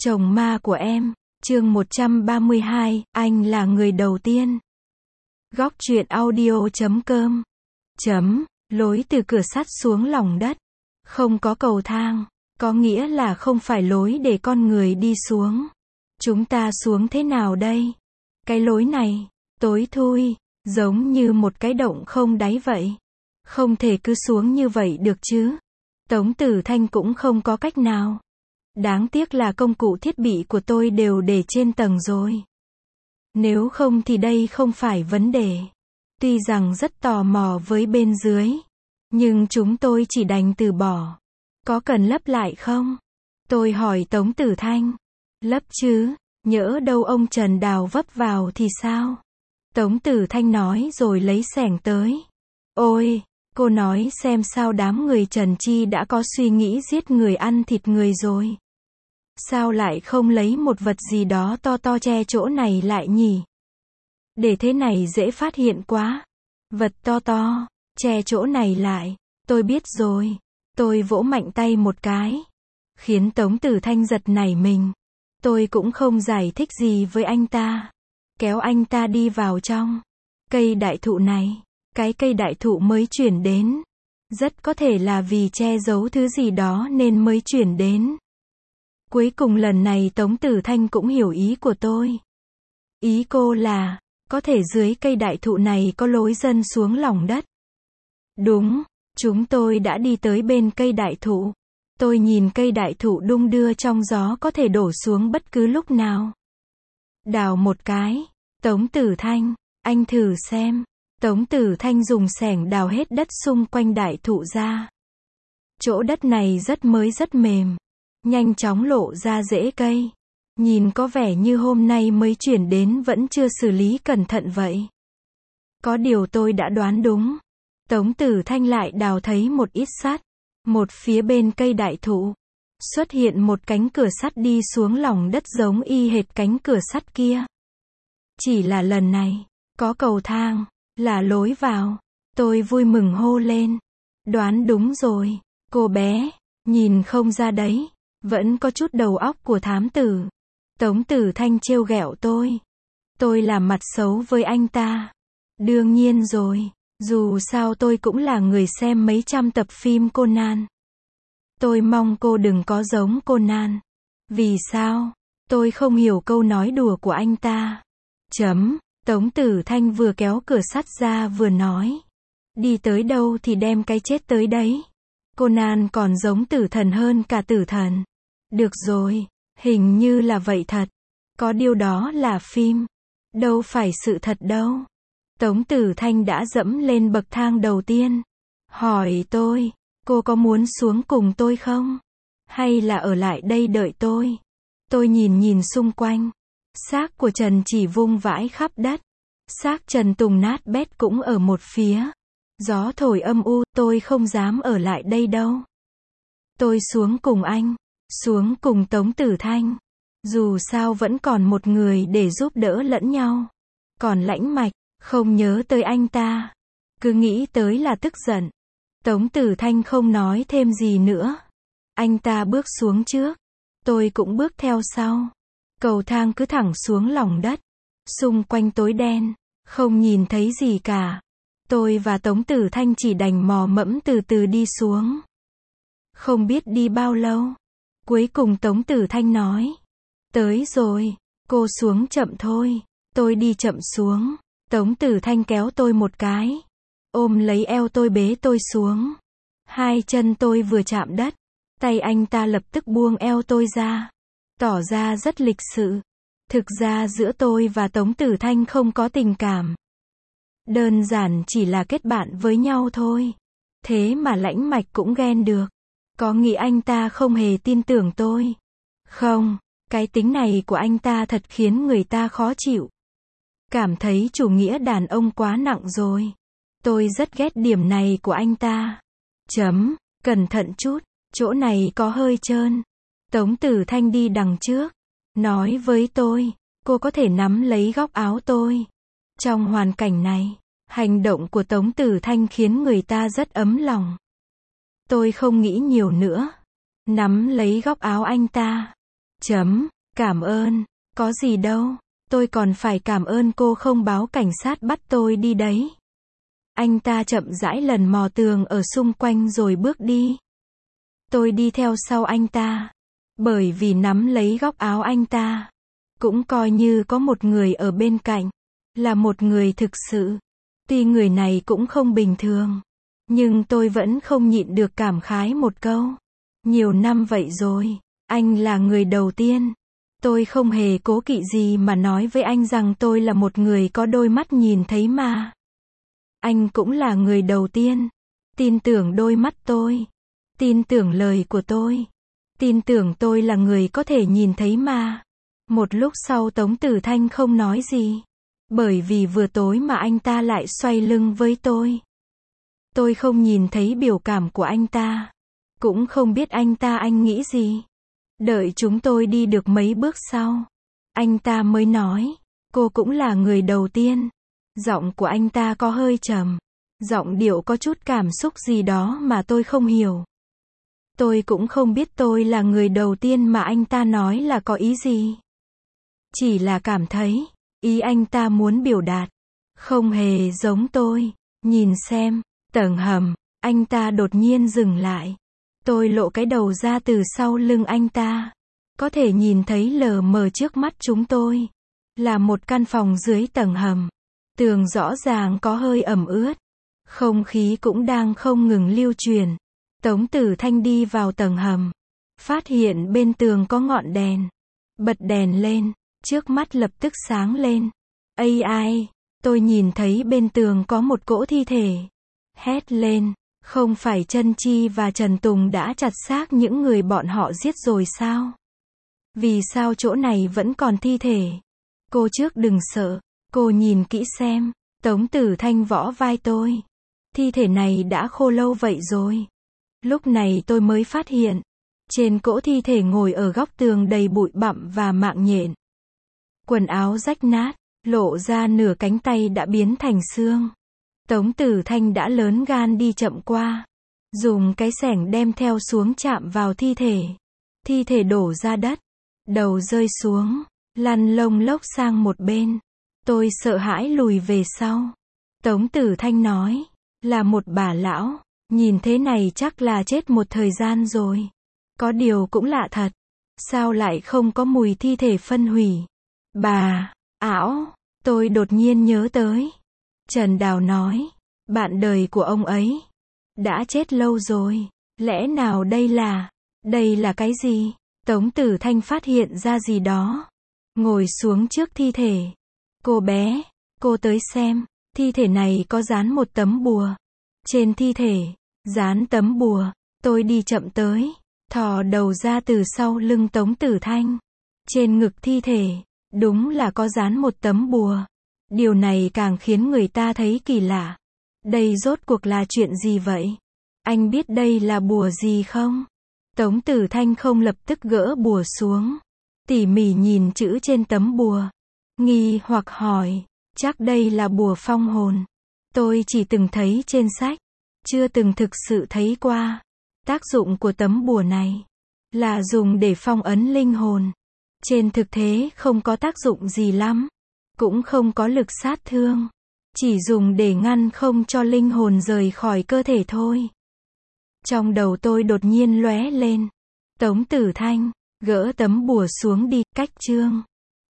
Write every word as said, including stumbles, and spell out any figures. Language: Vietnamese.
Chồng ma của em, chương một trăm ba mươi hai, anh là người đầu tiên. Góc truyện audio chấm com. Chấm, lối từ cửa sắt xuống lòng đất. Không có cầu thang, có nghĩa là không phải lối để con người đi xuống. Chúng ta xuống thế nào đây? Cái lối này, tối thui, giống như một cái động không đáy vậy. Không thể cứ xuống như vậy được chứ. Tống Tử Thanh cũng không có cách nào. Đáng tiếc là công cụ thiết bị của tôi đều để trên tầng rồi. Nếu không thì đây không phải vấn đề. Tuy rằng rất tò mò với bên dưới, nhưng chúng tôi chỉ đành từ bỏ. Có cần lấp lại không? Tôi hỏi Tống Tử Thanh. Lấp chứ, nhỡ đâu ông Trần Đào vấp vào thì sao? Tống Tử Thanh nói rồi lấy xẻng tới. Ôi, cô nói xem sao đám người Trần Chi đã có suy nghĩ giết người ăn thịt người rồi. Sao lại không lấy một vật gì đó to to che chỗ này lại nhỉ? Để thế này dễ phát hiện quá. Vật to to, che chỗ này lại. Tôi biết rồi. Tôi vỗ mạnh tay một cái. Khiến Tống Tử Thanh giật nảy mình. Tôi cũng không giải thích gì với anh ta. Kéo anh ta đi vào trong. Cây đại thụ này. Cái cây đại thụ mới chuyển đến. Rất có thể là vì che giấu thứ gì đó nên mới chuyển đến. Cuối cùng lần này Tống Tử Thanh cũng hiểu ý của tôi. Ý cô là, có thể dưới cây đại thụ này có lối dân xuống lòng đất. Đúng, chúng tôi đã đi tới bên cây đại thụ. Tôi nhìn cây đại thụ đung đưa trong gió có thể đổ xuống bất cứ lúc nào. Đào một cái. Tống Tử Thanh, anh thử xem. Tống Tử Thanh dùng xẻng đào hết đất xung quanh đại thụ ra. Chỗ đất này rất mới rất mềm. Nhanh chóng lộ ra rễ cây. Nhìn có vẻ như hôm nay mới chuyển đến vẫn chưa xử lý cẩn thận vậy. Có điều tôi đã đoán đúng. Tống Tử Thanh lại đào thấy một ít sắt. Một phía bên cây đại thụ. Xuất hiện một cánh cửa sắt đi xuống lòng đất giống y hệt cánh cửa sắt kia. Chỉ là lần này, có cầu thang, là lối vào. Tôi vui mừng hô lên. Đoán đúng rồi, cô bé, nhìn không ra đấy. Vẫn có chút đầu óc của thám tử. Tống Tử Thanh trêu ghẹo tôi. Tôi làm mặt xấu với anh ta. Đương nhiên rồi, dù sao tôi cũng là người xem mấy trăm tập phim Conan. Tôi mong cô đừng có giống Conan. Vì sao? Tôi không hiểu câu nói đùa của anh ta. Chấm, Tống Tử Thanh vừa kéo cửa sắt ra vừa nói. Đi tới đâu thì đem cái chết tới đấy. Conan còn giống tử thần hơn cả tử thần. Được rồi, hình như là vậy thật. Có điều đó là phim. Đâu phải sự thật đâu. Tống Tử Thanh đã dẫm lên bậc thang đầu tiên. Hỏi tôi, cô có muốn xuống cùng tôi không? Hay là ở lại đây đợi tôi? Tôi nhìn nhìn xung quanh. Xác của Trần Chỉ vung vãi khắp đất. Xác Trần Tùng nát bét cũng ở một phía. Gió thổi âm u, tôi không dám ở lại đây đâu. Tôi xuống cùng anh. Xuống cùng Tống Tử Thanh. Dù sao vẫn còn một người để giúp đỡ lẫn nhau. Còn Lãnh Mạch, không nhớ tới anh ta. Cứ nghĩ tới là tức giận. Tống Tử Thanh không nói thêm gì nữa. Anh ta bước xuống trước. Tôi cũng bước theo sau. Cầu thang cứ thẳng xuống lòng đất. Xung quanh tối đen. Không nhìn thấy gì cả. Tôi và Tống Tử Thanh chỉ đành mò mẫm từ từ đi xuống. Không biết đi bao lâu. Cuối cùng Tống Tử Thanh nói. Tới rồi, cô xuống chậm thôi. Tôi đi chậm xuống. Tống Tử Thanh kéo tôi một cái. Ôm lấy eo tôi bế tôi xuống. Hai chân tôi vừa chạm đất. Tay anh ta lập tức buông eo tôi ra. Tỏ ra rất lịch sự. Thực ra giữa tôi và Tống Tử Thanh không có tình cảm. Đơn giản chỉ là kết bạn với nhau thôi. Thế mà Lãnh Mạch cũng ghen được. Có nghĩ anh ta không hề tin tưởng tôi? Không, cái tính này của anh ta thật khiến người ta khó chịu. Cảm thấy chủ nghĩa đàn ông quá nặng rồi. Tôi rất ghét điểm này của anh ta. Chấm, cẩn thận chút, chỗ này có hơi trơn. Tống Tử Thanh đi đằng trước. Nói với tôi, cô có thể nắm lấy góc áo tôi. Trong hoàn cảnh này, hành động của Tống Tử Thanh khiến người ta rất ấm lòng. Tôi không nghĩ nhiều nữa. Nắm lấy góc áo anh ta. Chấm, cảm ơn, có gì đâu, tôi còn phải cảm ơn cô không báo cảnh sát bắt tôi đi đấy. Anh ta chậm rãi lần mò tường ở xung quanh rồi bước đi. Tôi đi theo sau anh ta, bởi vì nắm lấy góc áo anh ta, cũng coi như có một người ở bên cạnh, là một người thực sự. Tuy người này cũng không bình thường, nhưng tôi vẫn không nhịn được cảm khái một câu. Nhiều năm vậy rồi, anh là người đầu tiên. Tôi không hề cố kỵ gì mà nói với anh rằng tôi là một người có đôi mắt nhìn thấy ma. Anh cũng là người đầu tiên tin tưởng đôi mắt tôi, tin tưởng lời của tôi, tin tưởng tôi là người có thể nhìn thấy ma. Một lúc sau Tống Tử Thanh không nói gì, bởi vì vừa tối mà anh ta lại xoay lưng với tôi. Tôi không nhìn thấy biểu cảm của anh ta, cũng không biết anh ta anh nghĩ gì. Đợi chúng tôi đi được mấy bước sau, anh ta mới nói, cô cũng là người đầu tiên. Giọng của anh ta có hơi trầm, giọng điệu có chút cảm xúc gì đó mà tôi không hiểu. Tôi cũng không biết tôi là người đầu tiên mà anh ta nói là có ý gì. Chỉ là cảm thấy, ý anh ta muốn biểu đạt, không hề giống tôi. Nhìn xem, tầng hầm, anh ta đột nhiên dừng lại. Tôi lộ cái đầu ra từ sau lưng anh ta. Có thể nhìn thấy lờ mờ trước mắt chúng tôi. Là một căn phòng dưới tầng hầm. Tường rõ ràng có hơi ẩm ướt. Không khí cũng đang không ngừng lưu truyền. Tống Tử Thanh đi vào tầng hầm. Phát hiện bên tường có ngọn đèn. Bật đèn lên, trước mắt lập tức sáng lên. Ây ai, tôi nhìn thấy bên tường có một cỗ thi thể. Hét lên, không phải Chân Chi và Trần Tùng đã chặt xác những người bọn họ giết rồi sao? Vì sao chỗ này vẫn còn thi thể? Cô trước đừng sợ, cô nhìn kỹ xem. Tống Tử Thanh võ vai tôi. Thi thể này đã khô lâu vậy rồi. Lúc này tôi mới phát hiện, trên cỗ thi thể ngồi ở góc tường đầy bụi bặm và mạng nhện. Quần áo rách nát, lộ ra nửa cánh tay đã biến thành xương. Tống Tử Thanh đã lớn gan đi chậm qua, dùng cái xẻng đem theo xuống chạm vào thi thể. Thi thể đổ ra đất, đầu rơi xuống, lăn lông lốc sang một bên. Tôi sợ hãi lùi về sau. Tống Tử Thanh nói, là một bà lão, nhìn thế này chắc là chết một thời gian rồi. Có điều cũng lạ thật, sao lại không có mùi thi thể phân hủy? Bà, ảo, tôi đột nhiên nhớ tới. Trần Đào nói, bạn đời của ông ấy đã chết lâu rồi. Lẽ nào đây là, đây là cái gì? Tống Tử Thanh phát hiện ra gì đó. Ngồi xuống trước thi thể. Cô bé, cô tới xem, thi thể này có dán một tấm bùa. Trên thi thể, dán tấm bùa, tôi đi chậm tới, thò đầu ra từ sau lưng Tống Tử Thanh. Trên ngực thi thể, đúng là có dán một tấm bùa. Điều này càng khiến người ta thấy kỳ lạ. Đây rốt cuộc là chuyện gì vậy? Anh biết đây là bùa gì không? Tống Tử Thanh không lập tức gỡ bùa xuống. Tỉ mỉ nhìn chữ trên tấm bùa. Nghi hoặc hỏi, chắc đây là bùa phong hồn. Tôi chỉ từng thấy trên sách, chưa từng thực sự thấy qua. Tác dụng của tấm bùa này là dùng để phong ấn linh hồn. Trên thực tế không có tác dụng gì lắm, cũng không có lực sát thương, chỉ dùng để ngăn không cho linh hồn rời khỏi cơ thể thôi. Trong đầu tôi đột nhiên lóe lên, Tống Tử Thanh, gỡ tấm bùa xuống đi, cách chương.